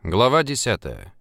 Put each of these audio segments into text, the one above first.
Глава 10.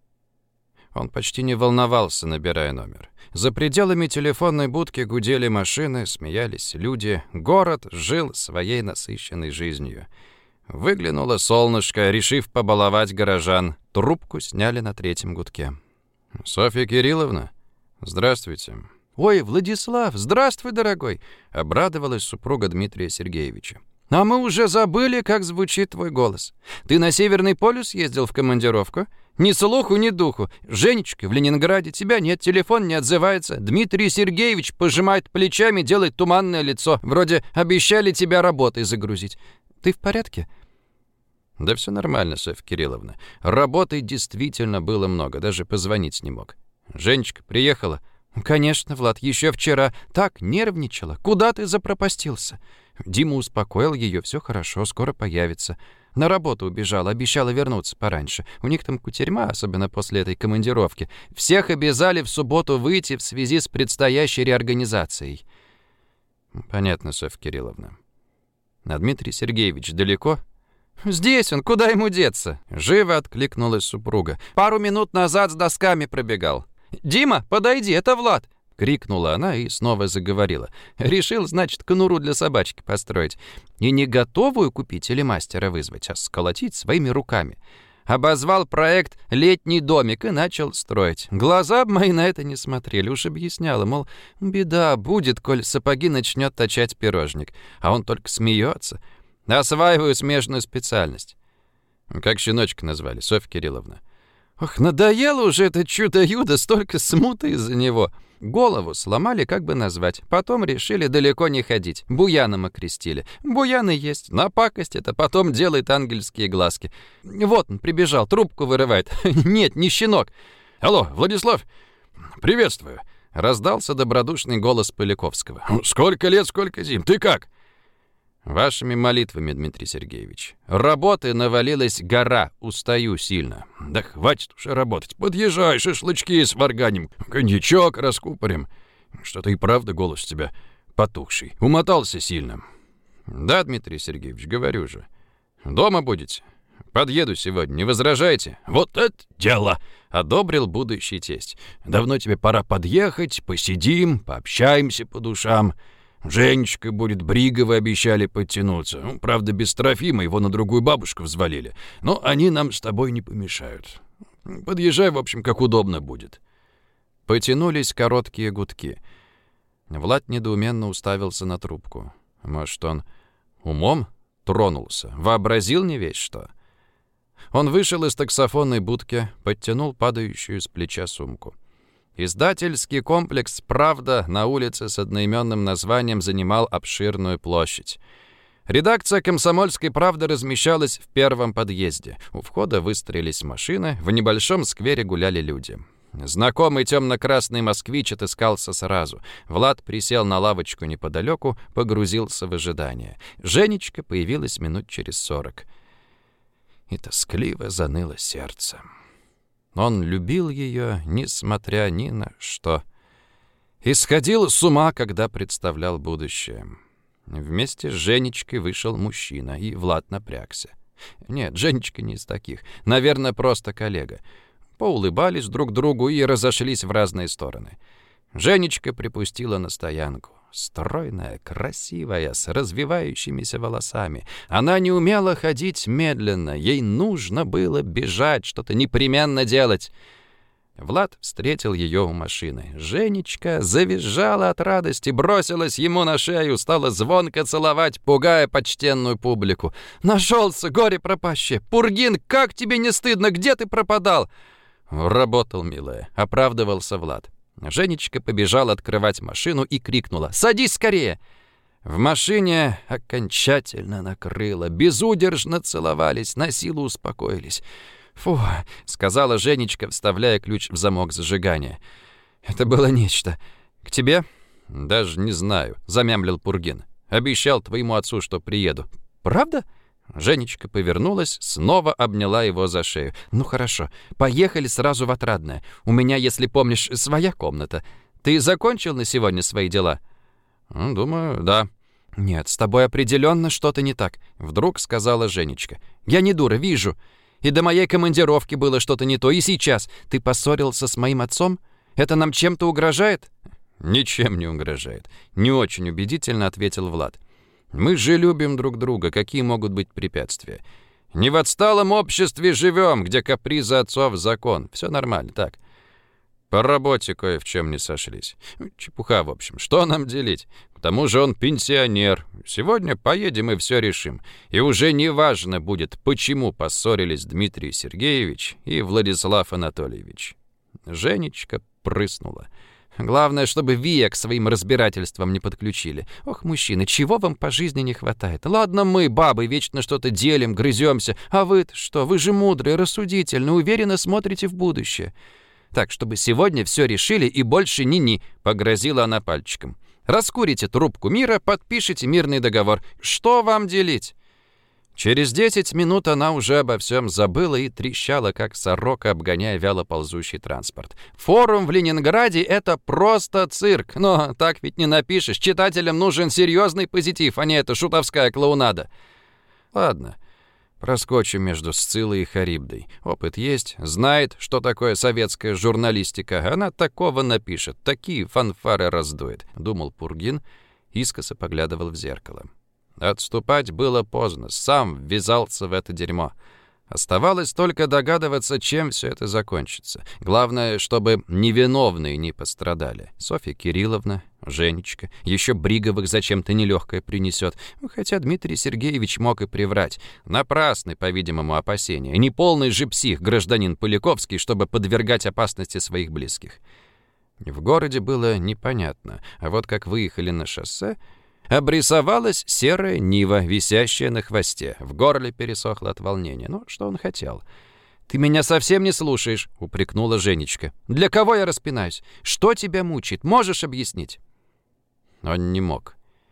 Он почти не волновался, набирая номер. За пределами телефонной будки гудели машины, смеялись люди. Город жил своей насыщенной жизнью. Выглянуло солнышко, решив побаловать горожан. Трубку сняли на третьем гудке. «Софья Кирилловна? Здравствуйте». «Ой, Владислав, здравствуй, дорогой!» — обрадовалась супруга Дмитрия Сергеевича. «А мы уже забыли, как звучит твой голос. Ты на Северный полюс ездил в командировку? Ни слуху, ни духу. Женечка в Ленинграде, тебя нет, телефон не отзывается. Дмитрий Сергеевич пожимает плечами, делает туманное лицо. Вроде обещали тебя работой загрузить. Ты в порядке?» «Да все нормально, Софья Кирилловна. Работы действительно было много, даже позвонить не мог. Женечка приехала?» «Конечно, Влад, еще вчера. Так нервничала. Куда ты запропастился?» Дима успокоил ее, все хорошо, скоро появится. На работу убежала, обещала вернуться пораньше. У них там кутерьма, особенно после этой командировки. Всех обязали в субботу выйти в связи с предстоящей реорганизацией. «Понятно, Софья Кирилловна. А Дмитрий Сергеевич далеко?» «Здесь он, куда ему деться?» Живо откликнулась супруга. «Пару минут назад с досками пробегал». «Дима, подойди, это Влад!» — крикнула она и снова заговорила. «Решил, значит, конуру для собачки построить. И не готовую купить или мастера вызвать, а сколотить своими руками. Обозвал проект «Летний домик» и начал строить. Глаза б мои на это не смотрели. Уж объясняла, мол, беда будет, коль сапоги начнет точать пирожник. А он только смеется. Осваиваю смежную специальность». «Как щеночка назвали, Софья Кирилловна?» «Ох, надоело уже это чудо-юдо, столько смуты из-за него. Голову сломали, как бы назвать. Потом решили далеко не ходить. Буяном окрестили. Буяны есть, напакость это, потом делает ангельские глазки. Вот он прибежал, трубку вырывает. Нет, не щенок». «Алло, Владислав, приветствую», — раздался добродушный голос Поляковского. «Сколько лет, сколько зим, ты как?» «Вашими молитвами, Дмитрий Сергеевич. Работы навалилась гора, устаю сильно». «Да хватит уже работать. Подъезжай, шашлычки сварганим, коньячок раскупорим. Что-то и правда голос у тебя потухший. Умотался сильно». «Да, Дмитрий Сергеевич, говорю же. Дома будете? Подъеду сегодня, не возражаете?» «Вот это дело!» — одобрил будущий тесть. «Давно тебе пора подъехать, посидим, пообщаемся по душам. Женечка будет, Бриговы обещали подтянуться. Правда, без Трофима его на другую бабушку взвалили. Но они нам с тобой не помешают. Подъезжай, в общем, как удобно будет». Потянулись короткие гудки. Влад недоуменно уставился на трубку. Может, он умом тронулся? Вообразил не весь что? Он вышел из таксофонной будки, подтянул падающую с плеча сумку. Издательский комплекс «Правда» на улице с одноименным названием занимал обширную площадь. Редакция «Комсомольской правды» размещалась в первом подъезде. У входа выстроились машины, в небольшом сквере гуляли люди. Знакомый темно-красный москвич отыскался сразу. Влад присел на лавочку неподалеку, погрузился в ожидание. Женечка появилась минут через 40. И тоскливо заныло сердце. Он любил ее, несмотря ни на что. И сходил с ума, когда представлял будущее. Вместе с Женечкой вышел мужчина, и Влад напрягся. Нет, Женечка не из таких. Наверное, просто коллега. Поулыбались друг другу и разошлись в разные стороны. Женечка припустила на стоянку. Стройная, красивая, с развивающимися волосами. Она не умела ходить медленно. Ей нужно было бежать, что-то непременно делать. Влад встретил ее у машины. Женечка завизжала от радости, бросилась ему на шею, стала звонко целовать, пугая почтенную публику. «Нашелся, горе пропаще! Пургин, как тебе не стыдно? Где ты пропадал?» «Работал, милая», — оправдывался Влад. Женечка побежала открывать машину и крикнула: «Садись скорее!» В машине окончательно накрыло. Безудержно целовались, на силу успокоились. «Фу», — сказала Женечка, вставляя ключ в замок зажигания. «Это было нечто. К тебе?» «Даже не знаю», — замямлил Пургин. «Обещал твоему отцу, что приеду». «Правда?» Женечка повернулась, снова обняла его за шею. «Ну хорошо, поехали сразу в Отрадное. У меня, если помнишь, своя комната. Ты закончил на сегодня свои дела?» «Думаю, да». «Нет, с тобой определенно что-то не так», — вдруг сказала Женечка. «Я не дура, вижу». И до моей командировки было что-то не то, и сейчас. Ты поссорился с моим отцом? Это нам чем-то угрожает?» «Ничем не угрожает», — не очень убедительно ответил Влад. «Мы же любим друг друга, какие могут быть препятствия? Не в отсталом обществе живем, где капризы отцов закон. Все нормально, так. По работе кое в чем не сошлись. Чепуха, в общем. Что нам делить? К тому же он пенсионер. Сегодня поедем и все решим. И уже не важно будет, почему поссорились Дмитрий Сергеевич и Владислав Анатольевич». Женечка прыснула. «Главное, чтобы Вия к своим разбирательствам не подключили. Ох, мужчины, чего вам по жизни не хватает? Ладно мы, бабы, вечно что-то делим, грыземся. А вы-то что? Вы же мудрые, рассудительные, уверенно смотрите в будущее. Так, чтобы сегодня все решили и больше ни-ни», — погрозила она пальчиком. «Раскурите трубку мира, подпишите мирный договор. Что вам делить?» Через 10 минут она уже обо всем забыла и трещала, как сорока, обгоняя вяло ползущий транспорт. «Форум в Ленинграде — это просто цирк. Но так ведь не напишешь. Читателям нужен серьезный позитив, а не эта шутовская клоунада». «Ладно, проскочим между Сциллой и Харибдой. Опыт есть, знает, что такое советская журналистика. Она такого напишет, такие фанфары раздует», — думал Пургин, искоса поглядывал в зеркало. Отступать было поздно, сам ввязался в это дерьмо. Оставалось только догадываться, чем все это закончится. Главное, чтобы невиновные не пострадали. Софья Кирилловна, Женечка, еще Бриговых зачем-то нелегкое принесет. Хотя Дмитрий Сергеевич мог и приврать. Напрасны, по-видимому, опасения. Неполный же псих гражданин Поляковский, чтобы подвергать опасности своих близких. В городе было непонятно, а вот как выехали на шоссе, обрисовалась серая Нива, висящая на хвосте. В горле пересохло от волнения. Ну, что он хотел? «Ты меня совсем не слушаешь», — упрекнула Женечка. «Для кого я распинаюсь? Что тебя мучает? Можешь объяснить?» Он не мог.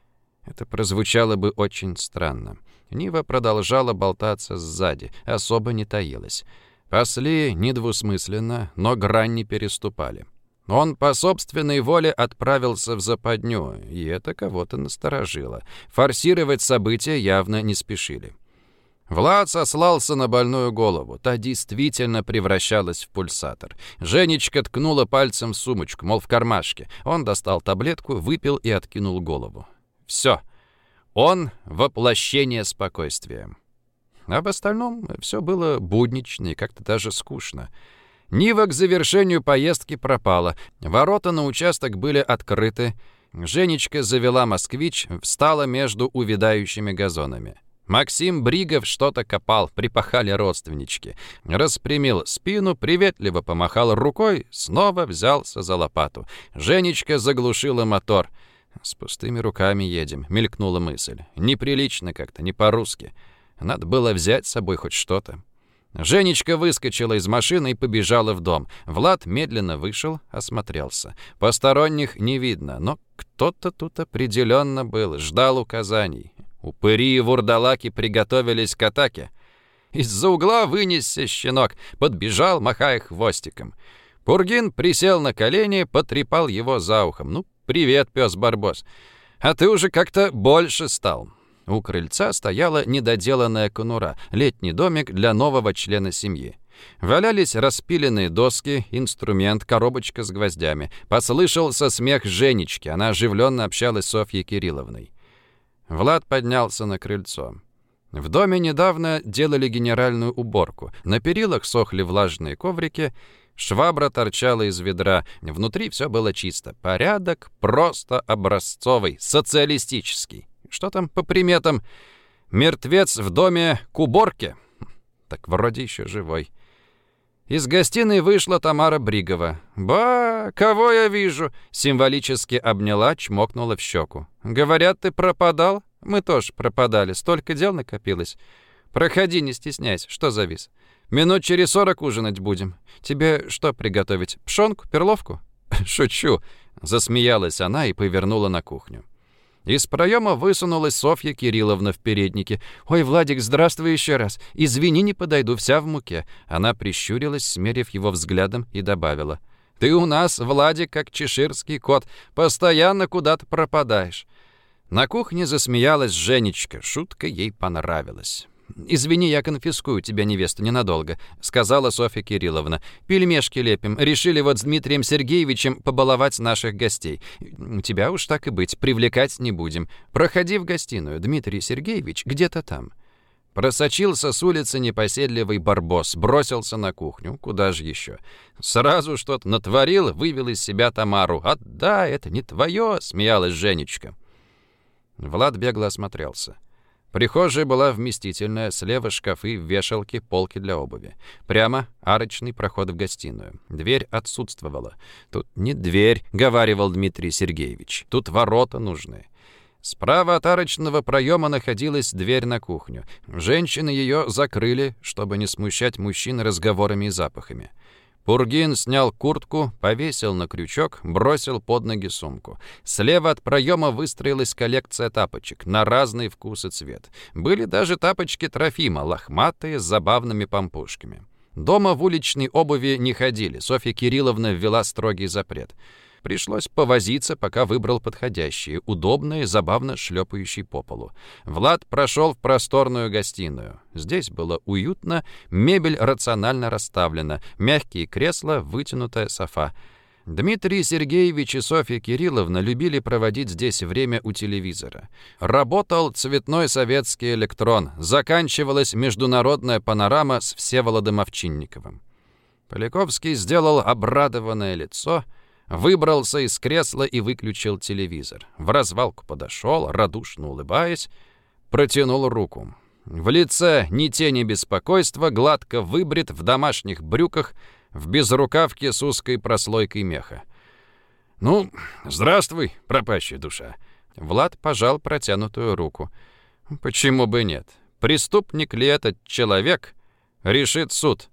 Это прозвучало бы очень странно. Нива продолжала болтаться сзади, особо не таилась. Пасли недвусмысленно, но грань не переступали. Он по собственной воле отправился в западню, и это кого-то насторожило. Форсировать события явно не спешили. Влад сослался на больную голову. Та действительно превращалась в пульсатор. Женечка ткнула пальцем в сумочку, мол, в кармашке. Он достал таблетку, выпил и откинул голову. Все. Он — воплощение спокойствия. А в остальном все было буднично и как-то даже скучно. Нива к завершению поездки пропала. Ворота на участок были открыты. Женечка завела «Москвич», встала между увядающими газонами. Максим Бригов что-то копал, припахали родственнички. Распрямил спину, приветливо помахал рукой, снова взялся за лопату. Женечка заглушила мотор. «С пустыми руками едем», — мелькнула мысль. «Неприлично как-то, не по-русски. Надо было взять с собой хоть что-то». Женечка выскочила из машины и побежала в дом. Влад медленно вышел, осмотрелся. Посторонних не видно, но кто-то тут определенно был, ждал указаний. Упыри и вурдалаки приготовились к атаке. Из-за угла вынесся щенок, подбежал, махая хвостиком. Пургин присел на колени, потрепал его за ухом. «Ну, привет, пес Барбос. А ты уже как-то больше стал». У крыльца стояла недоделанная конура, летний домик для нового члена семьи. Валялись распиленные доски, инструмент, коробочка с гвоздями. Послышался смех Женечки, она оживленно общалась с Софьей Кирилловной. Влад поднялся на крыльцо. В доме недавно делали генеральную уборку. На перилах сохли влажные коврики, швабра торчала из ведра. Внутри все было чисто. Порядок просто образцовый, социалистический. Что там по приметам? Мертвец в доме к уборке? Так вроде еще живой. Из гостиной вышла Тамара Бригова. «Ба, кого я вижу?» Символически обняла, чмокнула в щеку. «Говорят, ты пропадал?» «Мы тоже пропадали, столько дел накопилось. Проходи, не стесняйся, что завис? Минут через 40 ужинать будем. Тебе что приготовить, пшенку, перловку?» «Шучу», — засмеялась она и повернула на кухню. Из проема высунулась Софья Кирилловна в переднике. «Ой, Владик, здравствуй еще раз. Извини, не подойду, вся в муке». Она прищурилась, смерив его взглядом, и добавила. «Ты у нас, Владик, как чеширский кот. Постоянно куда-то пропадаешь». На кухне засмеялась Женечка. Шутка ей понравилась. «Извини, я конфискую тебя, невесту, ненадолго», — сказала Софья Кирилловна. «Пельмешки лепим. Решили вот с Дмитрием Сергеевичем побаловать наших гостей. Тебя уж так и быть, привлекать не будем. Проходи в гостиную, Дмитрий Сергеевич где-то там». Просочился с улицы непоседливый барбос, бросился на кухню. Куда же еще? Сразу что-то натворил, вывел из себя Тамару. «Отдай, это не твое!» — смеялась Женечка. Влад бегло осмотрелся. Прихожая была вместительная, слева шкафы, вешалки, полки для обуви. Прямо арочный проход в гостиную. Дверь отсутствовала. «Тут не дверь», — говаривал Дмитрий Сергеевич. «Тут ворота нужны». Справа от арочного проема находилась дверь на кухню. Женщины ее закрыли, чтобы не смущать мужчин разговорами и запахами. Пургин снял куртку, повесил на крючок, бросил под ноги сумку. Слева от проема выстроилась коллекция тапочек на разный вкус и цвет. Были даже тапочки Трофима, лохматые, с забавными помпушками. Дома в уличной обуви не ходили. Софья Кирилловна ввела строгий запрет. Пришлось повозиться, пока выбрал подходящие, удобные, забавно шлепающие по полу. Влад прошел в просторную гостиную. Здесь было уютно, мебель рационально расставлена, мягкие кресла, вытянутая софа. Дмитрий Сергеевич и Софья Кирилловна любили проводить здесь время у телевизора. Работал цветной советский электрон, заканчивалась международная панорама с Всеволодом Овчинниковым. Поляковский сделал обрадованное лицо, выбрался из кресла и выключил телевизор. В развалку подошел, радушно улыбаясь, протянул руку. В лице ни тени беспокойства, гладко выбрит, в домашних брюках, в безрукавке с узкой прослойкой меха. «Ну, здравствуй, пропащая душа!» Влад пожал протянутую руку. «Почему бы нет? Преступник ли этот человек, решит суд».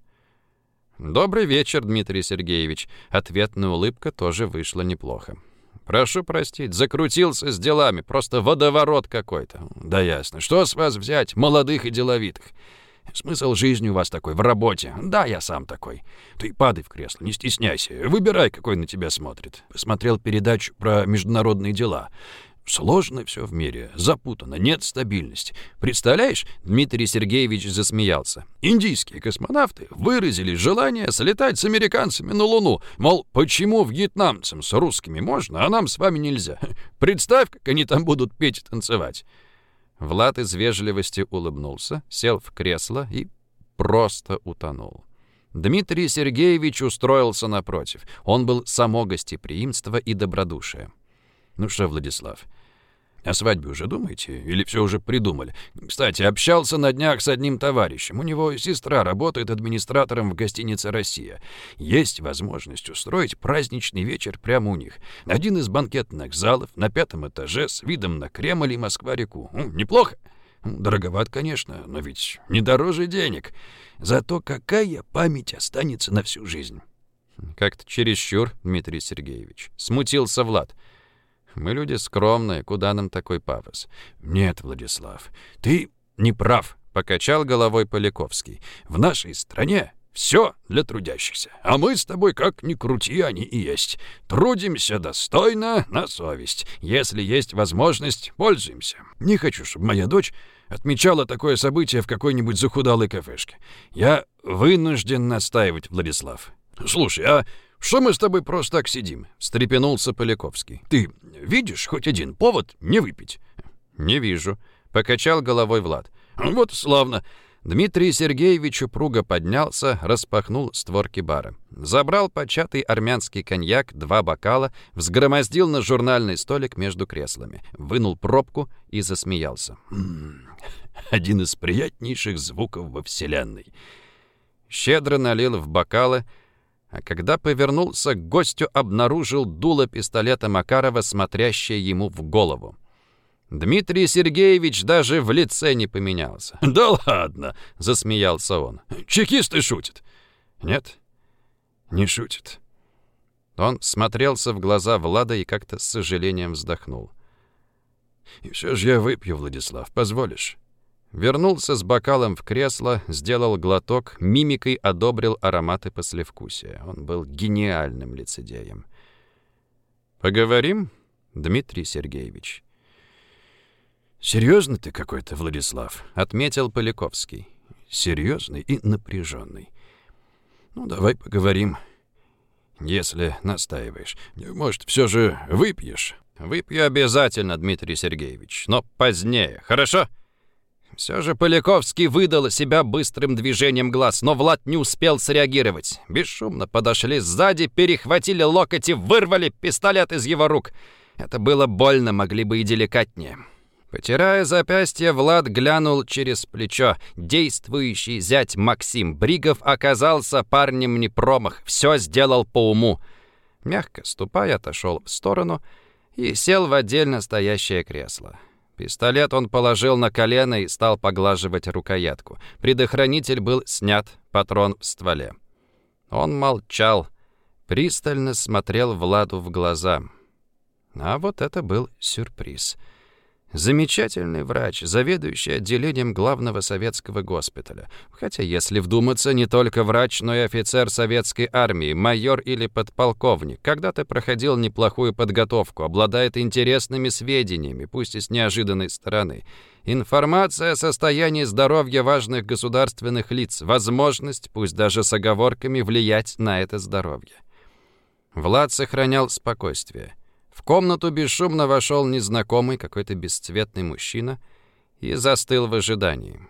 «Добрый вечер, Дмитрий Сергеевич». Ответная улыбка тоже вышла неплохо. «Прошу простить, закрутился с делами, просто водоворот какой-то». «Да ясно. Что с вас взять, молодых и деловитых? Смысл жизни у вас такой, в работе. Да, я сам такой. Ты падай в кресло, не стесняйся. Выбирай, какой на тебя смотрит». Посмотрел передачу про международные дела. Сложно все в мире, запутано, нет стабильности. Представляешь, Дмитрий Сергеевич засмеялся. Индийские космонавты выразили желание слетать с американцами на Луну. Мол, почему вьетнамцам с русскими можно, а нам с вами нельзя? Представь, как они там будут петь и танцевать. Влад из вежливости улыбнулся, сел в кресло и просто утонул. Дмитрий Сергеевич устроился напротив. Он был само гостеприимство и добродушие. «Ну что, Владислав, о свадьбе уже думаете? Или все уже придумали? Кстати, общался на днях с одним товарищем. У него сестра работает администратором в гостинице «Россия». Есть возможность устроить праздничный вечер прямо у них. Один из банкетных залов на 5-м этаже с видом на Кремль и Москва-реку. Неплохо? Дороговат, конечно, но ведь не дороже денег. Зато какая память останется на всю жизнь». «Как-то чересчур, Дмитрий Сергеевич». Смутился Влад. «Мы люди скромные, куда нам такой пафос?» «Нет, Владислав, ты не прав», — покачал головой Поляковский. «В нашей стране все для трудящихся. А мы с тобой, как ни крути, они и есть. Трудимся достойно, на совесть. Если есть возможность, пользуемся. Не хочу, чтобы моя дочь отмечала такое событие в какой-нибудь захудалой кафешке. Я вынужден настаивать, Владислав. Слушай, а что мы с тобой просто так сидим?» — встрепенулся Поляковский. «Ты видишь хоть один повод не выпить?» «Не вижу», — покачал головой Влад. «Вот славно». Дмитрий Сергеевич упруго поднялся, распахнул створки бара. Забрал початый армянский коньяк, 2 бокала, взгромоздил на журнальный столик между креслами, вынул пробку и засмеялся. «Один из приятнейших звуков во Вселенной». Щедро налил в бокалы, а когда повернулся к гостю, обнаружил дуло пистолета Макарова, смотрящее ему в голову. Дмитрий Сергеевич даже в лице не поменялся. «Да ладно!» — засмеялся он. «Чекисты шутят». «Нет, не шутят». Он смотрелся в глаза Влада и как-то с сожалением вздохнул. «И все же я выпью, Владислав, позволишь?» Вернулся с бокалом в кресло, сделал глоток, мимикой одобрил ароматы послевкусия. Он был гениальным лицедеем. «Поговорим, Дмитрий Сергеевич?» «Серьезно ты какой-то, Владислав?» — отметил Поляковский. «Серьезный и напряженный. Ну, давай поговорим, если настаиваешь. Может, все же выпьешь?» «Выпью обязательно, Дмитрий Сергеевич, но позднее, хорошо?» Все же Поляковский выдал себя быстрым движением глаз, но Влад не успел среагировать. Бесшумно подошли сзади, перехватили локоть и вырвали пистолет из его рук. Это было больно, могли бы и деликатнее. Потирая запястье, Влад глянул через плечо. Действующий зять Максим Бригов оказался парнем не промах, все сделал по уму. Мягко ступая, отошел в сторону и сел в отдельно стоящее кресло. Пистолет он положил на колено и стал поглаживать рукоятку. Предохранитель был снят, патрон в стволе. Он молчал, пристально смотрел Владу в глаза. А вот это был сюрприз. Замечательный врач, заведующий отделением главного советского госпиталя. Хотя, если вдуматься, не только врач, но и офицер советской армии, майор или подполковник. Когда-то проходил неплохую подготовку, обладает интересными сведениями, пусть и с неожиданной стороны. Информация о состоянии здоровья важных государственных лиц, возможность, пусть даже с оговорками, влиять на это здоровье. Влад сохранял спокойствие. В комнату бесшумно вошел незнакомый, какой-то бесцветный мужчина и застыл в ожидании.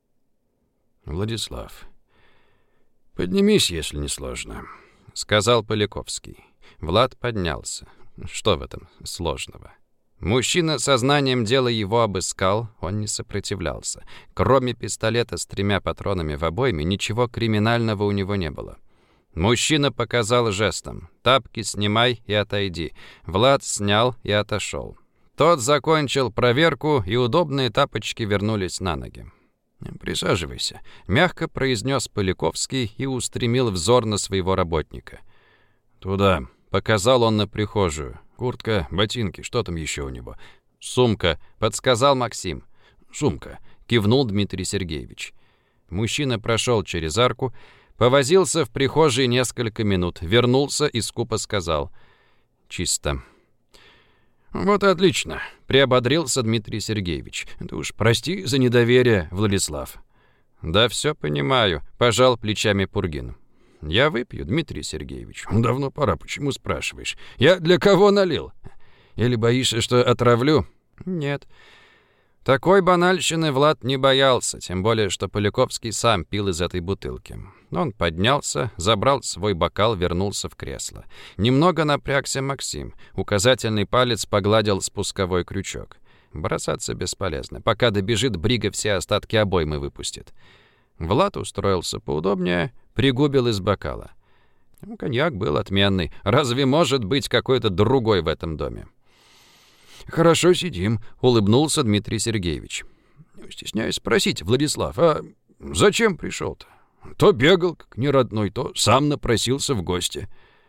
«Владислав, поднимись, если не сложно», — сказал Поляковский. Влад поднялся. Что в этом сложного? Мужчина сознанием дела его обыскал, он не сопротивлялся. Кроме пистолета с 3 патронами в обойме, ничего криминального у него не было. Мужчина показал жестом: «Тапки снимай и отойди». Влад снял и отошел. Тот закончил проверку, и удобные тапочки вернулись на ноги. «Присаживайся», — мягко произнес Поляковский и устремил взор на своего работника. «Туда», — показал он на прихожую. «Куртка, ботинки, что там еще у него?» «Сумка», — подсказал Максим. «Сумка», — кивнул Дмитрий Сергеевич. Мужчина прошел через арку, повозился в прихожей несколько минут, вернулся и скупо сказал: «Чисто». «Вот и отлично», — приободрился Дмитрий Сергеевич. «Ты уж прости за недоверие, Владислав». «Да все понимаю», — пожал плечами Пургин. «Я выпью, Дмитрий Сергеевич». «Давно пора, почему спрашиваешь? Я для кого налил? Или боишься, что отравлю?» «Нет». Такой банальщины Влад не боялся, тем более, что Поляковский сам пил из этой бутылки. Он поднялся, забрал свой бокал, вернулся в кресло. Немного напрягся Максим. Указательный палец погладил спусковой крючок. Бросаться бесполезно. Пока добежит, Брига все остатки обоймы выпустит. Влад устроился поудобнее, пригубил из бокала. Коньяк был отменный. Разве может быть какой-то другой в этом доме? «Хорошо сидим», — улыбнулся Дмитрий Сергеевич. «Стесняюсь спросить, Владислав, а зачем пришел-то? То бегал, как неродной, то сам напросился в гости».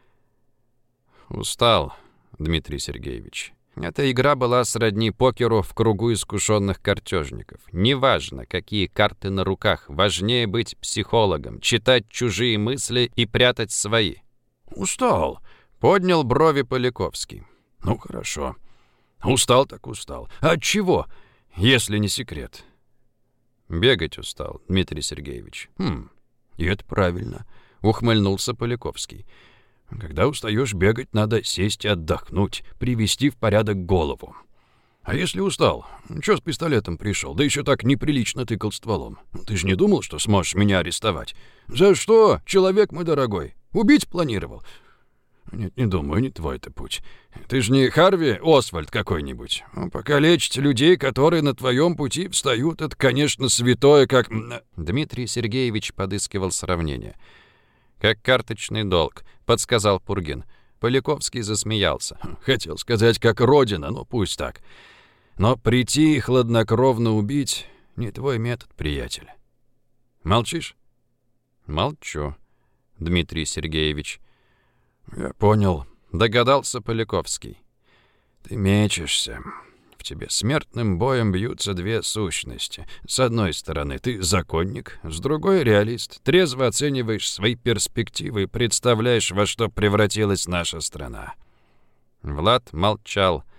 «Устал, Дмитрий Сергеевич. Эта игра была сродни покеру в кругу искушенных картежников. Неважно, какие карты на руках, важнее быть психологом, читать чужие мысли и прятать свои». «Устал», — поднял брови Поляковский. «Ну, хорошо. Устал так устал. А от чего, если не секрет?» «Бегать устал, Дмитрий Сергеевич». И это правильно», — ухмыльнулся Поляковский. «Когда устаешь бегать, надо сесть и отдохнуть, привести в порядок голову. А если устал, чё с пистолетом пришел, да еще так неприлично тыкал стволом? Ты же не думал, что сможешь меня арестовать? За что, человек мой дорогой? Убить планировал?» «Нет, не думаю, не твой это путь. Ты же не Харви Освальд какой-нибудь. Покалечить людей, которые на твоем пути встают, это, конечно, святое, как...» Дмитрий Сергеевич подыскивал сравнение. «Как карточный долг», — подсказал Пургин. Поляковский засмеялся. «Хотел сказать, как родина, ну пусть так. Но прийти и хладнокровно убить — не твой метод, приятель. Молчишь?» «Молчу, Дмитрий Сергеевич». «Я понял», — догадался Поляковский. «Ты мечешься. В тебе смертным боем бьются две сущности. С одной стороны, ты законник, с другой — реалист. Трезво оцениваешь свои перспективы и представляешь, во что превратилась наша страна». Влад молчал.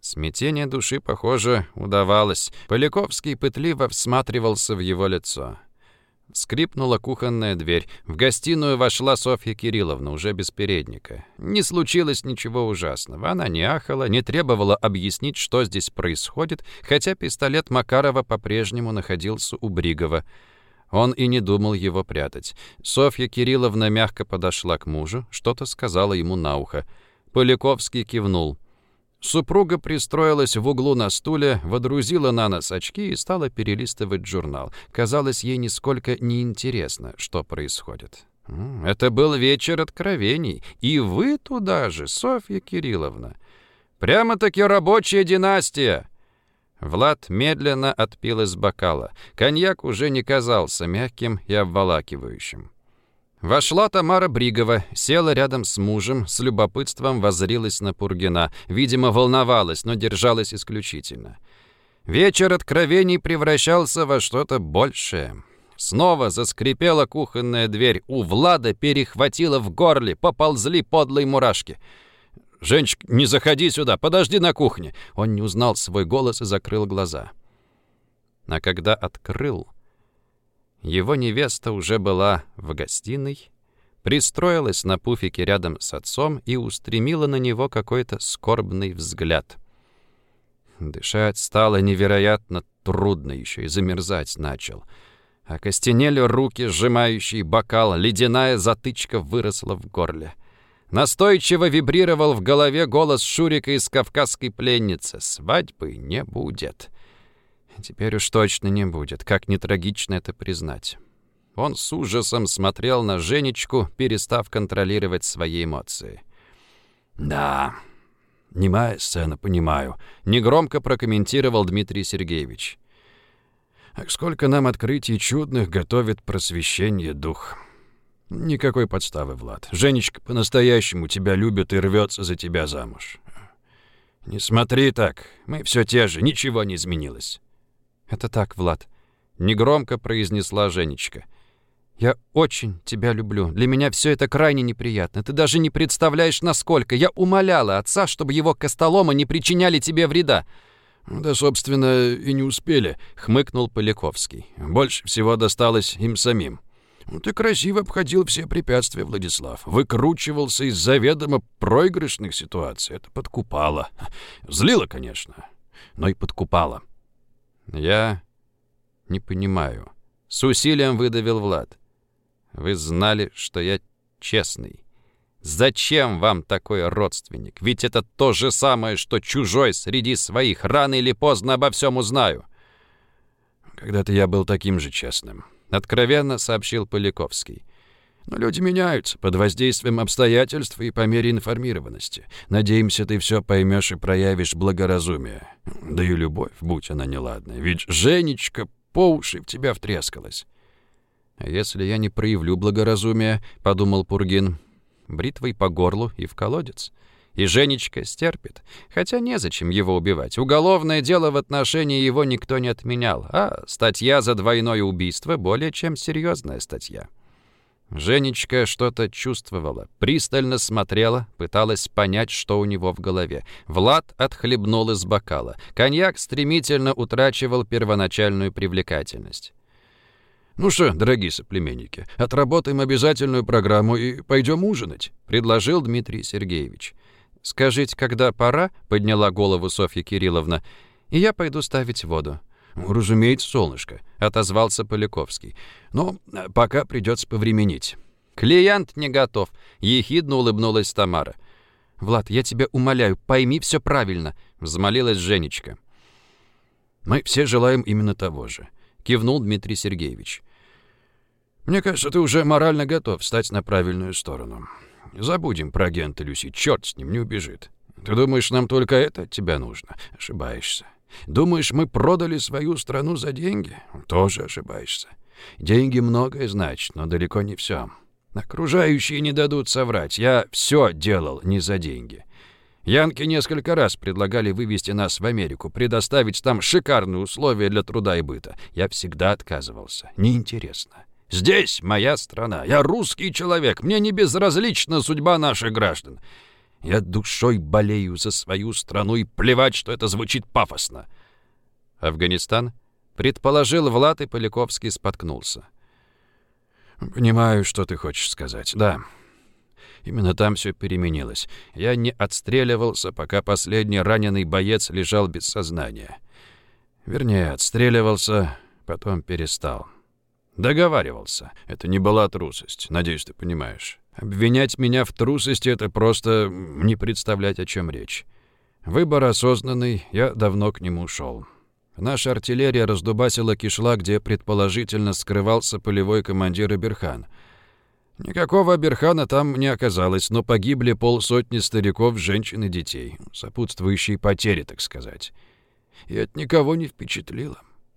Смятение души, похоже, удавалось. Поляковский пытливо всматривался в его лицо. Скрипнула кухонная дверь. В гостиную вошла Софья Кирилловна, уже без передника. Не случилось ничего ужасного. Она не ахала, не требовала объяснить, что здесь происходит, хотя пистолет Макарова по-прежнему находился у Бригова. Он и не думал его прятать. Софья Кирилловна мягко подошла к мужу, что-то сказала ему на ухо. Поляковский кивнул. Супруга пристроилась в углу на стуле, водрузила на нос очки и стала перелистывать журнал. Казалось, ей нисколько неинтересно, что происходит. Это был вечер откровений. И вы туда же, Софья Кирилловна. Прямо-таки рабочая династия. Влад медленно отпил из бокала. Коньяк уже не казался мягким и обволакивающим. Вошла Тамара Бригова, села рядом с мужем, с любопытством воззрилась на Пургина. Видимо, волновалась, но держалась исключительно. Вечер откровений превращался во что-то большее. Снова заскрипела кухонная дверь. У Влада перехватило в горле, поползли подлые мурашки. «Женечка, не заходи сюда, подожди на кухне!» Он не узнал свой голос и закрыл глаза. А когда открыл, его невеста уже была в гостиной, пристроилась на пуфике рядом с отцом и устремила на него какой-то скорбный взгляд. Дышать стало невероятно трудно, еще и замерзать начал. Окостенели руки, сжимающие бокал, ледяная затычка выросла в горле. Настойчиво вибрировал в голове голос Шурика из «Кавказской пленницы». «Свадьбы не будет». Теперь уж точно не будет, как не трагично это признать. Он с ужасом смотрел на Женечку, перестав контролировать свои эмоции. «Да, немая сцена, понимаю», — негромко прокомментировал Дмитрий Сергеевич. «Ах, сколько нам открытий чудных готовит просвещение дух. Никакой подставы, Влад. Женечка по-настоящему тебя любит и рвется за тебя замуж. Не смотри так, мы все те же, ничего не изменилось». «Это так, Влад», — негромко произнесла Женечка. «Я очень тебя люблю. Для меня все это крайне неприятно. Ты даже не представляешь, насколько. Я умоляла отца, чтобы его костоломы не причиняли тебе вреда». «Да, собственно, и не успели», — хмыкнул Поляковский. «Больше всего досталось им самим. Ты красиво обходил все препятствия, Владислав. Выкручивался из заведомо проигрышных ситуаций. Это подкупало. Злило, конечно, но и подкупало». «Я не понимаю», — с усилием выдавил Влад. «Вы знали, что я честный. Зачем вам такой родственник? Ведь это то же самое, что чужой среди своих. Рано или поздно обо всем узнаю». «Когда-то я был таким же честным», — откровенно сообщил Поляковский. «Но люди меняются под воздействием обстоятельств и по мере информированности. Надеемся, ты все поймешь и проявишь благоразумие. Да и любовь, будь она неладная. Ведь Женечка по уши в тебя втрескалась». «А если я не проявлю благоразумия, — подумал Пургин, — бритвой по горлу и в колодец. И Женечка стерпит. Хотя незачем его убивать. Уголовное дело в отношении его никто не отменял. А статья за двойное убийство — более чем серьезная статья». Женечка что-то чувствовала, пристально смотрела, пыталась понять, что у него в голове. Влад отхлебнул из бокала. Коньяк стремительно утрачивал первоначальную привлекательность. «Ну что, дорогие соплеменники, отработаем обязательную программу и пойдем ужинать», — предложил Дмитрий Сергеевич. «Скажите, когда пора?» — подняла голову Софья Кирилловна. «И я пойду ставить воду». «Разумеется, солнышко», — отозвался Поляковский. «Но пока придется повременить». «Клиент не готов», — ехидно улыбнулась Тамара. «Влад, я тебя умоляю, пойми все правильно», — взмолилась Женечка. «Мы все желаем именно того же», — кивнул Дмитрий Сергеевич. «Мне кажется, ты уже морально готов встать на правильную сторону. Забудем про агента Люси, черт с ним, не убежит. Ты думаешь, нам только это от тебя нужно? Ошибаешься. Думаешь, мы продали свою страну за деньги? Тоже ошибаешься. Деньги многое значат, но далеко не все. Окружающие не дадут соврать. Я все делал не за деньги. Янки несколько раз предлагали вывести нас в Америку, предоставить там шикарные условия для труда и быта. Я всегда отказывался. Неинтересно. Здесь моя страна. Я русский человек. Мне не безразлична судьба наших граждан. Я душой болею за свою страну, и плевать, что это звучит пафосно». «Афганистан?» — предположил Влад, и Поляковский споткнулся. «Понимаю, что ты хочешь сказать. Да, именно там все переменилось. Я не отстреливался, пока последний раненый боец лежал без сознания. Вернее, отстреливался, потом перестал. Договаривался. Это не была трусость, надеюсь, ты понимаешь. Обвинять меня в трусости — это просто не представлять, о чем речь. Выбор осознанный, я давно к нему шел. Наша артиллерия раздубасила кишла, где предположительно скрывался полевой командир Аберхан. Никакого Аберхана там не оказалось, но погибли 50 стариков, женщин и детей. Сопутствующие потери, так сказать. И это никого не впечатлило.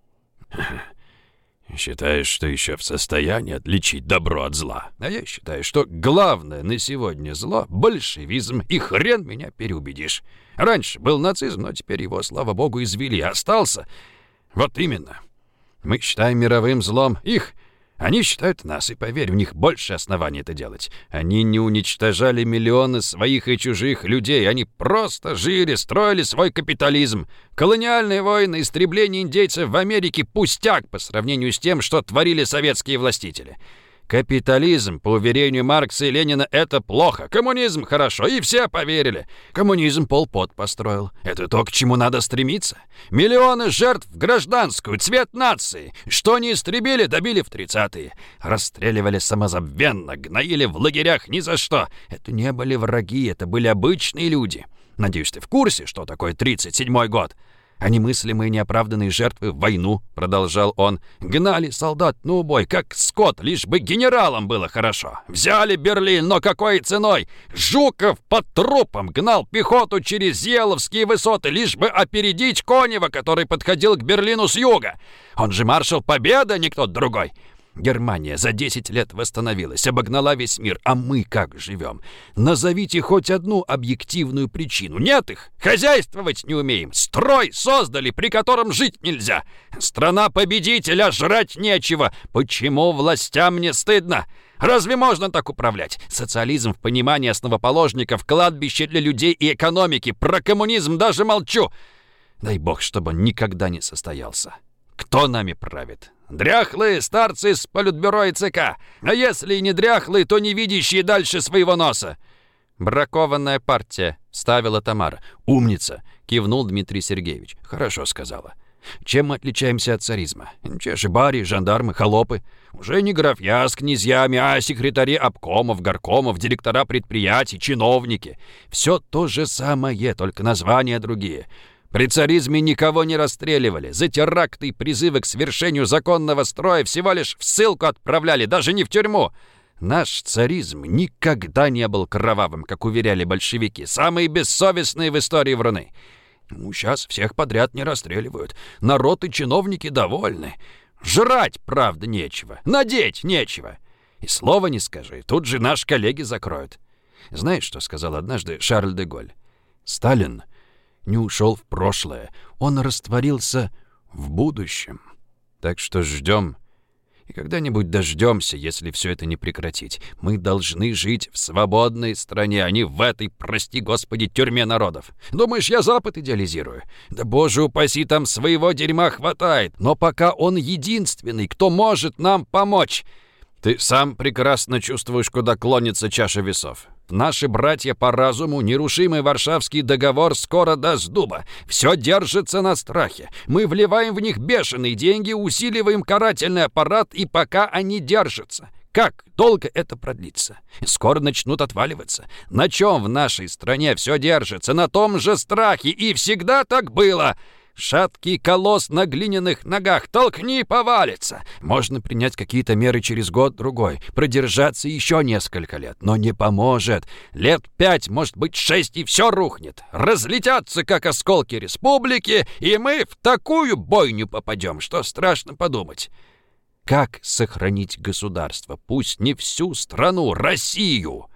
Считаешь, что еще в состоянии отличить добро от зла? А я считаю, что главное на сегодня зло — большевизм, и хрен меня переубедишь. Раньше был нацизм, но теперь его, слава богу, извели. Остался. Вот именно. Мы считаем мировым злом их. Они считают нас, и, поверь, у них больше оснований это делать. Они не уничтожали миллионы своих и чужих людей. Они просто жили, строили свой капитализм. Колониальные войны, истребление индейцев в Америке — пустяк по сравнению с тем, что творили советские властители. Капитализм, по уверению Маркса и Ленина, это плохо. Коммунизм хорошо, и все поверили. Коммунизм Пол Пот построил. Это то, к чему надо стремиться. Миллионы жертв в гражданскую, цвет нации. Что не истребили, добили в 30-е. Расстреливали самозабвенно, гноили в лагерях ни за что. Это не были враги, это были обычные люди. Надеюсь, ты в курсе, что такое 37-й год? А немыслимые неоправданные жертвы в войну, продолжал он, гнали солдат на убой, как скот, лишь бы генералам было хорошо. Взяли Берлин, но какой ценой? Жуков под трупом гнал пехоту через Еловские высоты, лишь бы опередить Конева, который подходил к Берлину с юга. Он же маршал Победы, а не кто-то другой. Германия за 10 лет восстановилась, обогнала весь мир. А мы как живем? Назовите хоть одну объективную причину. Нет их. Хозяйствовать не умеем. Строй создали, при котором жить нельзя. Страна победителя, жрать нечего. Почему властям не стыдно? Разве можно так управлять? Социализм в понимании основоположников, кладбище для людей и экономики. Про коммунизм даже молчу. Дай бог, чтобы он никогда не состоялся. Кто нами правит? Дряхлые старцы с политбюро и ЦК. А если и не дряхлые, то не видящие дальше своего носа. «Бракованная партия», — ставила Тамара. «Умница», — кивнул Дмитрий Сергеевич. «Хорошо сказала. Чем мы отличаемся от царизма? Чешибари, жандармы, холопы. Уже не графья с князьями, а секретари обкомов, горкомов, директора предприятий, чиновники. Все то же самое, только названия другие». При царизме никого не расстреливали. За теракты и призывы к свершению законного строя всего лишь в ссылку отправляли, даже не в тюрьму. Наш царизм никогда не был кровавым, как уверяли большевики. Самые бессовестные в истории вруны. Сейчас всех подряд не расстреливают. Народ и чиновники довольны. Жрать, правда, нечего. Надеть нечего. И слова не скажи, тут же наши коллеги закроют. Знаешь, что сказал однажды Шарль де Голль? Сталин не ушел в прошлое. Он растворился в будущем. Так что ждем. И когда-нибудь дождемся, если все это не прекратить. Мы должны жить в свободной стране, а не в этой, прости господи, тюрьме народов. Думаешь, я Запад идеализирую? Да боже упаси, там своего дерьма хватает. Но пока он единственный, кто может нам помочь. Ты сам прекрасно чувствуешь, куда клонится чаша весов. Наши братья по разуму, нерушимый Варшавский договор скоро даст дуба. Все держится на страхе. Мы вливаем в них бешеные деньги, усиливаем карательный аппарат, и пока они держатся. Как долго это продлится? Скоро начнут отваливаться. На чем в нашей стране все держится? На том же страхе. И всегда так было. Шаткий колосс на глиняных ногах. Толкни, повалится. Можно принять какие-то меры через год-другой. Продержаться еще несколько лет. Но не поможет. Лет 5, может быть 6, и все рухнет. Разлетятся, как осколки республики, и мы в такую бойню попадем, что страшно подумать. Как сохранить государство? Пусть не всю страну, Россию.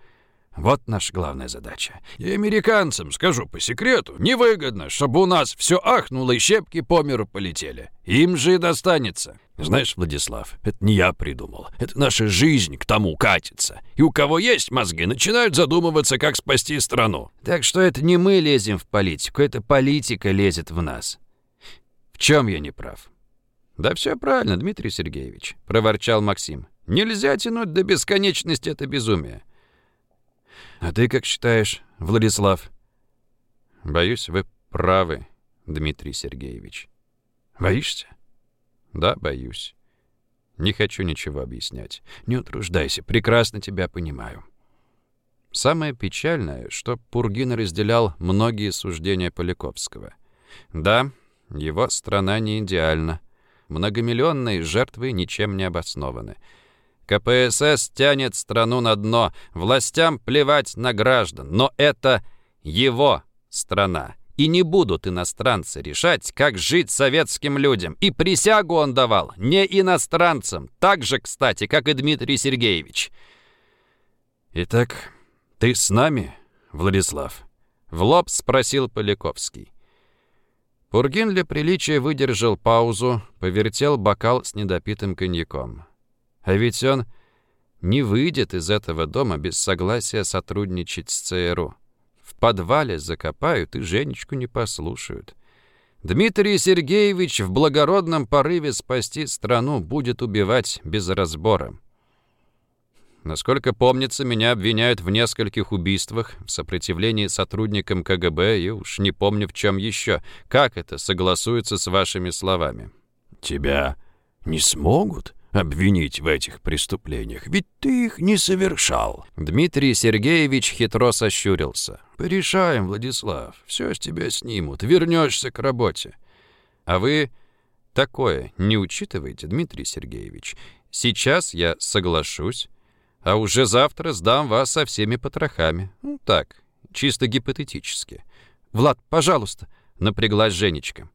Вот наша главная задача. И американцам, скажу по секрету, невыгодно, чтобы у нас все ахнуло и щепки по миру полетели. Им же и достанется. Знаешь, Владислав, это не я придумал. Это наша жизнь к тому катится. И у кого есть мозги, начинают задумываться, как спасти страну. Так что это не мы лезем в политику, это политика лезет в нас. В чем я не прав? Да все правильно, Дмитрий Сергеевич, проворчал Максим. Нельзя тянуть до бесконечности это безумие. А ты как считаешь, Владислав? Боюсь, вы правы, Дмитрий Сергеевич. Боишься? Да, боюсь. Не хочу ничего объяснять. Не утруждайся, прекрасно тебя понимаю. Самое печальное, что Пургин разделял многие суждения Поляковского. Да, его страна не идеальна. Многомиллионные жертвы ничем не обоснованы. КПСС тянет страну на дно, властям плевать на граждан, но это его страна. И не будут иностранцы решать, как жить советским людям. И присягу он давал не иностранцам, так же, кстати, как и Дмитрий Сергеевич. Итак, ты с нами, Владислав? В лоб спросил Поляковский. Пургин для приличия выдержал паузу, повертел бокал с недопитым коньяком. А ведь он не выйдет из этого дома без согласия сотрудничать с ЦРУ. В подвале закопают и Женечку не послушают. Дмитрий Сергеевич в благородном порыве спасти страну будет убивать без разбора. Насколько помнится, меня обвиняют в нескольких убийствах, в сопротивлении сотрудникам КГБ и уж не помню в чем еще. Как это согласуется с вашими словами? Тебя не смогут обвинить в этих преступлениях, ведь ты их не совершал. Дмитрий Сергеевич хитро сощурился. Порешаем, Владислав, все с тебя снимут, вернешься к работе. А вы такое не учитываете, Дмитрий Сергеевич? Сейчас я соглашусь, а уже завтра сдам вас со всеми потрохами. Ну, так, чисто гипотетически. Влад, пожалуйста, напряглась Женечка.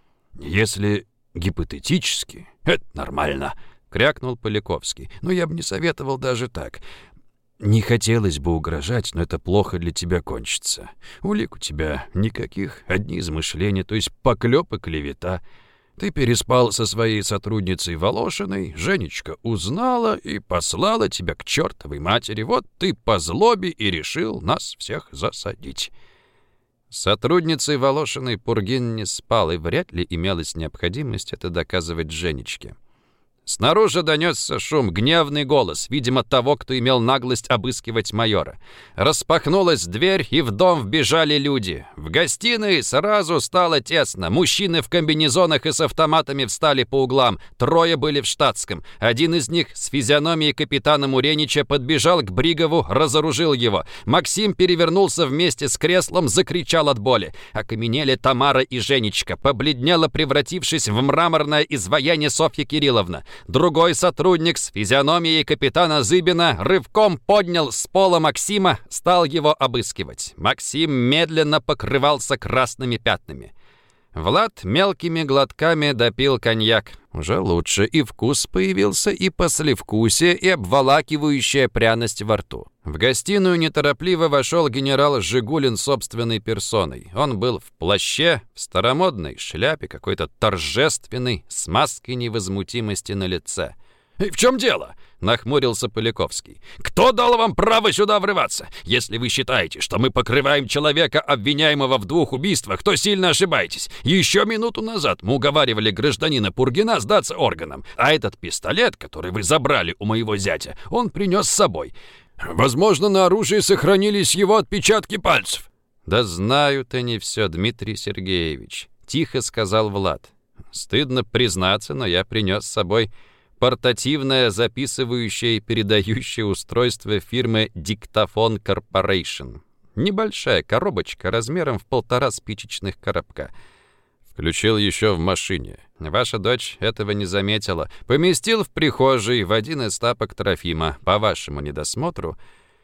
Если гипотетически, это нормально, крякнул Поляковский. Но я бы не советовал даже так. Не хотелось бы угрожать, но это плохо для тебя кончится. Улик у тебя никаких, одни измышления, то есть поклёп и клевета. Ты переспал со своей сотрудницей Волошиной, Женечка узнала и послала тебя к чертовой матери. Вот ты по злобе и решил нас всех засадить. С сотрудницей Волошиной Пургин не спал, и вряд ли имелась необходимость это доказывать Женечке. Снаружи донесся шум, гневный голос, видимо, того, кто имел наглость обыскивать майора. Распахнулась дверь, и в дом вбежали люди. В гостиной сразу стало тесно. Мужчины в комбинезонах и с автоматами встали по углам. Трое были в штатском. Один из них с физиономией капитана Муренича подбежал к Бригову, разоружил его. Максим перевернулся вместе с креслом, закричал от боли. Окаменели Тамара и Женечка, побледнела, превратившись в мраморное изваяние Софья Кирилловна. Другой сотрудник с физиономией капитана Зыбина рывком поднял с пола Максима, стал его обыскивать. Максим медленно покрывался красными пятнами. Влад мелкими глотками допил коньяк. Уже лучше, и вкус появился, и послевкусие, и обволакивающая пряность во рту. В гостиную неторопливо вошел генерал Жигулин собственной персоной. Он был в плаще, в старомодной шляпе, какой-то торжественный, с маской невозмутимости на лице. «И в чем дело?» — нахмурился Поляковский. «Кто дал вам право сюда врываться? Если вы считаете, что мы покрываем человека, обвиняемого в 2 убийствах, то сильно ошибаетесь. Еще минуту назад мы уговаривали гражданина Пургина сдаться органам, а этот пистолет, который вы забрали у моего зятя, он принес с собой. Возможно, на оружии сохранились его отпечатки пальцев». «Да знают они все, Дмитрий Сергеевич», — тихо сказал Влад. «Стыдно признаться, но я принес с собой портативное записывающее и передающее устройство фирмы Dictaphone Corporation. Небольшая коробочка размером в 1,5 спичечных коробка. Включил еще в машине. Ваша дочь этого не заметила. Поместил в прихожей в один из тапок Трофима. По вашему недосмотру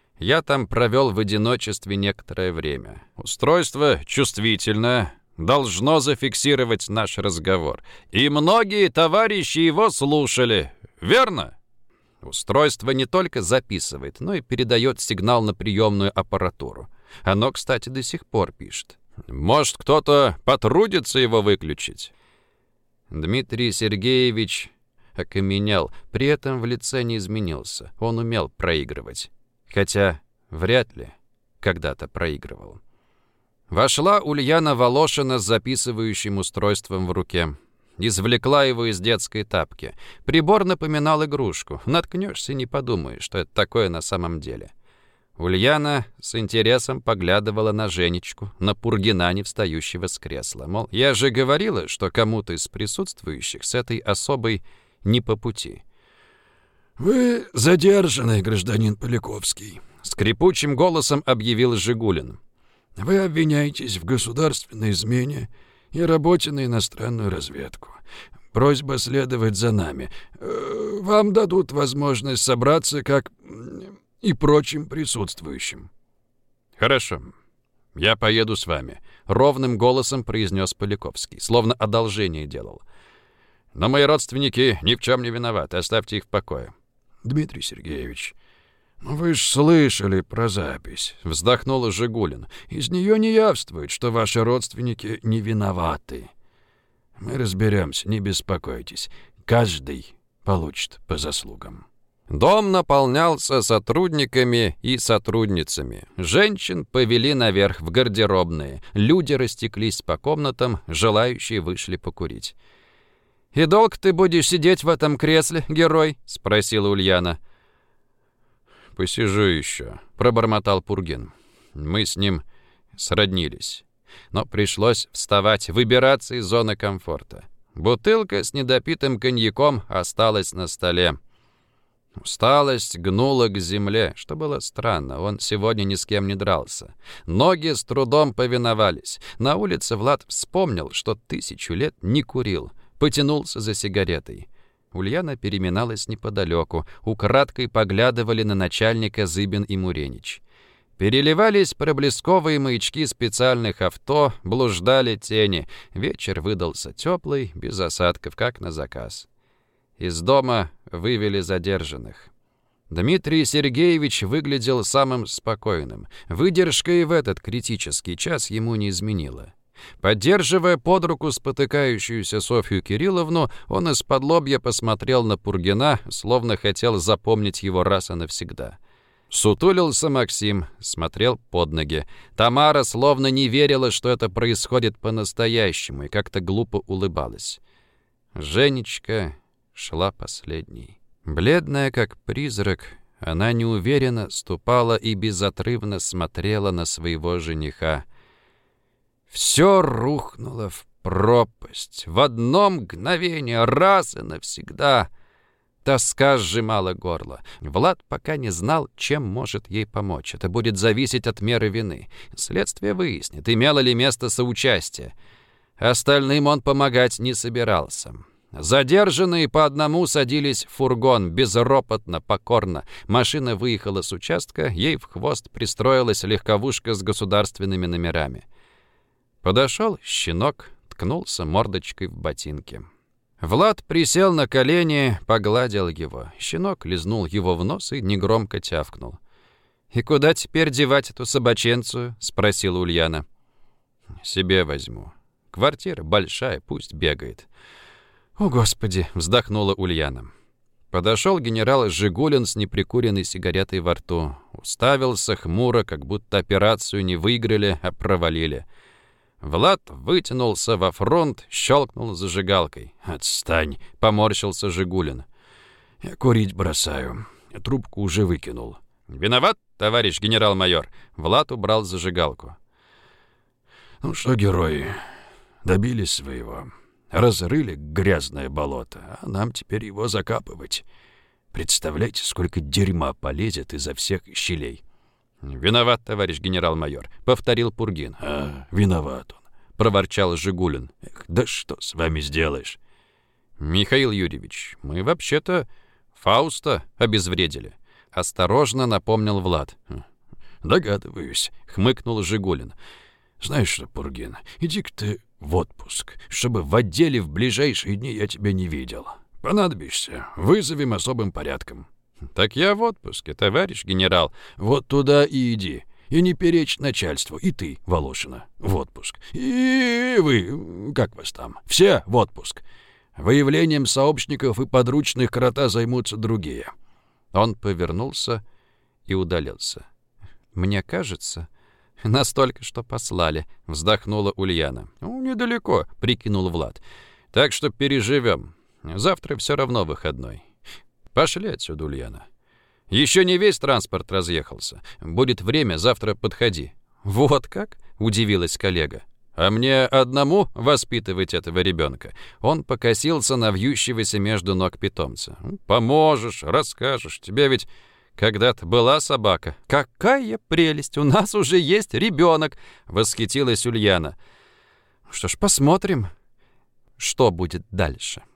я там провел в одиночестве некоторое время. Устройство чувствительное, должно зафиксировать наш разговор. И многие товарищи его слушали. Верно?» Устройство не только записывает, но и передает сигнал на приемную аппаратуру. Оно, кстати, до сих пор пишет. Может, кто-то потрудится его выключить?» Дмитрий Сергеевич окаменел, при этом в лице не изменился. Он умел проигрывать. Хотя вряд ли когда-то проигрывал. Вошла Ульяна Волошина с записывающим устройством в руке. Извлекла его из детской тапки. Прибор напоминал игрушку. Наткнешься и не подумаешь, что это такое на самом деле. Ульяна с интересом поглядывала на Женечку, на Пургина, не встающего с кресла. Мол, я же говорила, что кому-то из присутствующих с этой особой не по пути. «Вы задержаны, гражданин Поляковский», — скрипучим голосом объявил Жигулин. «Вы обвиняетесь в государственной измене и работе на иностранную разведку. Просьба следовать за нами. Вам дадут возможность собраться, как и прочим присутствующим». «Хорошо, я поеду с вами», — ровным голосом произнес Поляковский, словно одолжение делал. «Но мои родственники ни в чем не виноваты, оставьте их в покое». «Дмитрий Сергеевич, вы ж слышали про запись», — вздохнул Жигулин. «Из нее не явствует, что ваши родственники не виноваты. Мы разберемся, не беспокойтесь. Каждый получит по заслугам». Дом наполнялся сотрудниками и сотрудницами. Женщин повели наверх в гардеробные. Люди растеклись по комнатам, желающие вышли покурить. «И долго ты будешь сидеть в этом кресле, герой?» — спросила Ульяна. «Посижу еще», — пробормотал Пургин. Мы с ним сроднились. Но пришлось вставать, выбираться из зоны комфорта. Бутылка с недопитым коньяком осталась на столе. Усталость гнула к земле, что было странно, он сегодня ни с кем не дрался. Ноги с трудом повиновались. На улице Влад вспомнил, что 1000 лет не курил, потянулся за сигаретой. Ульяна переминалась неподалеку, украдкой поглядывали на начальника Зыбин и Муренич. Переливались проблесковые маячки специальных авто, блуждали тени. Вечер выдался теплый, без осадков, как на заказ. Из дома вывели задержанных. Дмитрий Сергеевич выглядел самым спокойным. Выдержка и в этот критический час ему не изменила. Поддерживая под руку спотыкающуюся Софью Кирилловну, он исподлобья посмотрел на Пургина, словно хотел запомнить его раз и навсегда. Сутулился Максим, смотрел под ноги. Тамара словно не верила, что это происходит по-настоящему, и как-то глупо улыбалась. Женечка шла последней. Бледная, как призрак, она неуверенно ступала и безотрывно смотрела на своего жениха. Все рухнуло в пропасть. В одно мгновение, раз и навсегда. Тоска сжимала горло. Влад пока не знал, чем может ей помочь. Это будет зависеть от меры вины. Следствие выяснит, имело ли место соучастие. Остальным он помогать не собирался. Задержанные по одному садились в фургон, безропотно, покорно. Машина выехала с участка, ей в хвост пристроилась легковушка с государственными номерами. Подошел щенок, ткнулся мордочкой в ботинки. Влад присел на колени, погладил его. Щенок лизнул его в нос и негромко тявкнул. «И куда теперь девать эту собаченцию?» — спросила Ульяна. «Себе возьму. Квартира большая, пусть бегает». «О, Господи!» — вздохнула Ульяна. Подошел генерал Жигулин с неприкуренной сигаретой во рту. Уставился хмуро, как будто операцию не выиграли, а провалили. Влад вытянулся во фронт, щелкнул зажигалкой. «Отстань!» — поморщился Жигулин. «Я курить бросаю. Трубку уже выкинул». «Виноват, товарищ генерал-майор!» Влад убрал зажигалку. «Ну что, герои, добились своего. Разрыли грязное болото, а нам теперь его закапывать. Представляете, сколько дерьма полезет изо всех щелей». «Виноват, товарищ генерал-майор», — повторил Пургин. Виноват он», — проворчал Жигулин. «Эх, да что с вами сделаешь?» «Михаил Юрьевич, мы вообще-то Фауста обезвредили», — осторожно напомнил Влад. «Догадываюсь», — хмыкнул Жигулин. «Знаешь что, Пургин, иди-ка ты в отпуск, чтобы в отделе в ближайшие дни я тебя не видел. Понадобишься, вызовем особым порядком». Так я в отпуске, товарищ генерал. Вот туда и иди. И не перечь начальству. И ты, Волошина, в отпуск. И вы, как вас там, все в отпуск. Выявлением сообщников и подручных крота займутся другие». Он повернулся и удалился. «Мне кажется, нас только что послали», — вздохнула Ульяна. «Ну, недалеко», — прикинул Влад. «Так что переживем. Завтра все равно выходной. Пошли отсюда, Ульяна. Еще не весь транспорт разъехался. Будет время, завтра подходи». «Вот как?» — удивилась коллега. «А мне одному воспитывать этого ребенка?» Он покосился на вьющегося между ног питомца. «Поможешь, расскажешь. Тебе ведь когда-то была собака». «Какая прелесть! У нас уже есть ребенок!» — восхитилась Ульяна. «Что ж, посмотрим, что будет дальше».